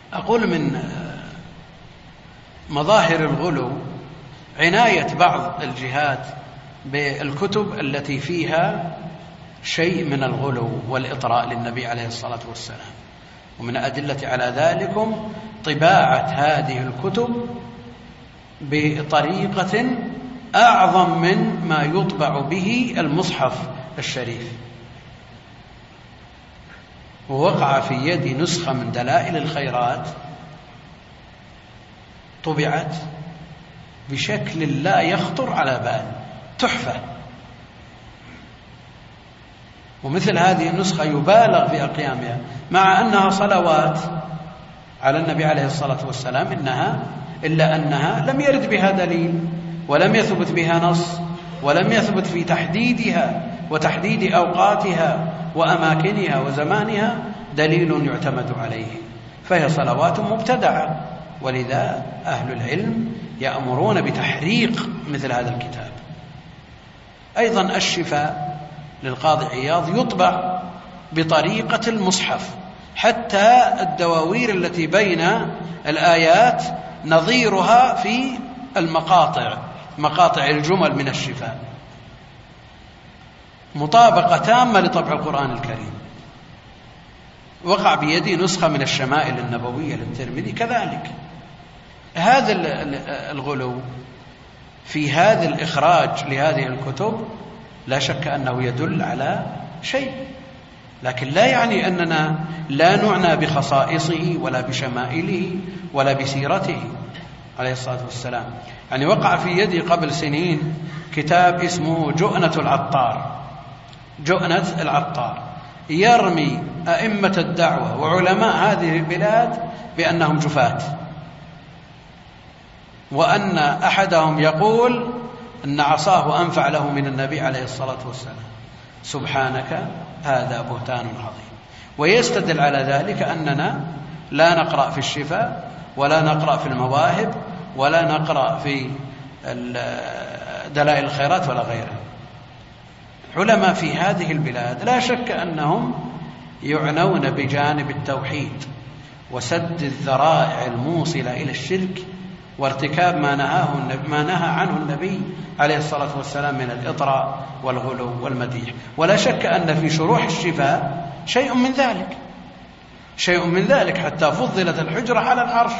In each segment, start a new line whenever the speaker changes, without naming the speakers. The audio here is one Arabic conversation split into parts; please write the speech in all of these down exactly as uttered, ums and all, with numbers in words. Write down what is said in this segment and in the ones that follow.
أقول من مظاهر الغلو عناية بعض الجهات بالكتب التي فيها شيء من الغلو والإطراء للنبي عليه الصلاة والسلام، ومن أدلة على ذلكم طباعة هذه الكتب بطريقة أعظم من ما يطبع به المصحف الشريف. ووقع في يدي نسخة من دلائل الخيرات طبعت بشكل لا يخطر على بال، تحفة. ومثل هذه النسخة يبالغ في أقيامها مع أنها صلوات على النبي عليه الصلاة والسلام، إنها إلا أنها لم يرد بها دليل ولم يثبت بها نص ولم يثبت في تحديدها وتحديد أوقاتها وأماكنها وزمانها دليل يعتمد عليه، فهي صلوات مبتدعة. ولذا أهل العلم يأمرون بتحريق مثل هذا الكتاب. أيضا الشفاء للقاضي عياض يطبع بطريقة المصحف، حتى الدواوير التي بين الآيات نظيرها في المقاطع، مقاطع الجمل من الشفاء، مطابقة تامة لطبع القرآن الكريم. وقع بيدي نسخة من الشمائل النبوية للترمذي كذلك. هذا الغلو في هذا الإخراج لهذه الكتب لا شك أنه يدل على شيء، لكن لا يعني أننا لا نعنى بخصائصه ولا بشمائله ولا بسيرته عليه الصلاة والسلام. يعني وقع في يدي قبل سنين كتاب اسمه جؤنة العطار، جؤنة العطار، يرمي أئمة الدعوة وعلماء هذه البلاد بأنهم جفاة، وأن أحدهم يقول أن عصاه أنفع له من النبي عليه الصلاة والسلام. سبحانك، هذا بهتان عظيم. ويستدل على ذلك أننا لا نقرأ في الشفاء ولا نقرأ في المواهب ولا نقرأ في دلائل الخيرات ولا غيرها. علماء في هذه البلاد لا شك أنهم يعنون بجانب التوحيد وسد الذرائع الموصلة إلى الشرك وارتكاب ما نهاه ما نهى عنه النبي عليه الصلاة والسلام من الإطراء والغلو والمديح. ولا شك أن في شروح الشفاء شيء من ذلك، شيء من ذلك حتى فضلت الحجرة على العرش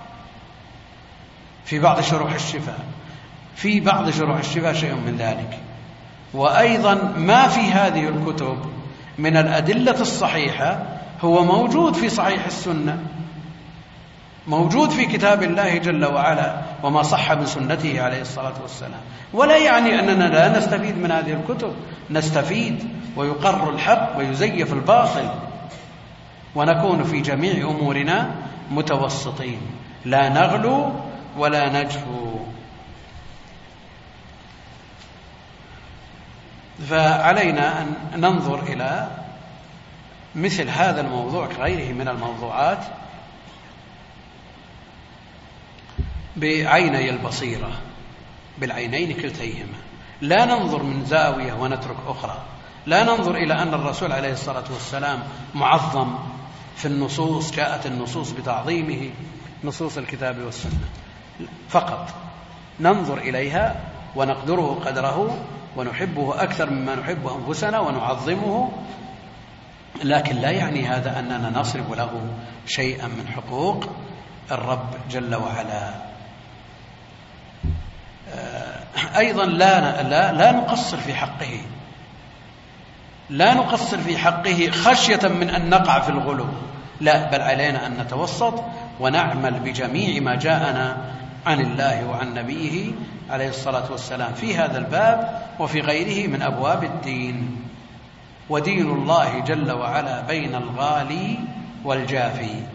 في بعض شروح الشفاء، في بعض شروح الشفاء شيء من ذلك. وأيضا ما في هذه الكتب من الأدلة الصحيحة هو موجود في صحيح السنة، موجود في كتاب الله جل وعلا وما صح من سنته عليه الصلاة والسلام. ولا يعني أننا لا نستفيد من هذه الكتب، نستفيد، ويقر الحق ويزيف الباطل، ونكون في جميع أمورنا متوسطين، لا نغلو ولا نجفو. فعلينا أن ننظر إلى مثل هذا الموضوع كغيره من الموضوعات بعيني البصيرة، بالعينين كلتيهما، لا ننظر من زاوية ونترك أخرى. لا ننظر إلى أن الرسول عليه الصلاة والسلام معظم في النصوص، جاءت النصوص بتعظيمه، نصوص الكتاب والسنة فقط، ننظر إليها ونقدره قدره ونحبه أكثر مما نحب أنفسنا ونعظمه، لكن لا يعني هذا أننا نصرف له شيئا من حقوق الرب جل وعلا. أيضا لا, لا, لا نقصر في حقه، لا نقصر في حقه خشية من أن نقع في الغلو، لا، بل علينا أن نتوسط ونعمل بجميع ما جاءنا عن الله وعن نبيه عليه الصلاة والسلام في هذا الباب وفي غيره من أبواب الدين. ودين الله جل وعلا بين الغالي والجافي.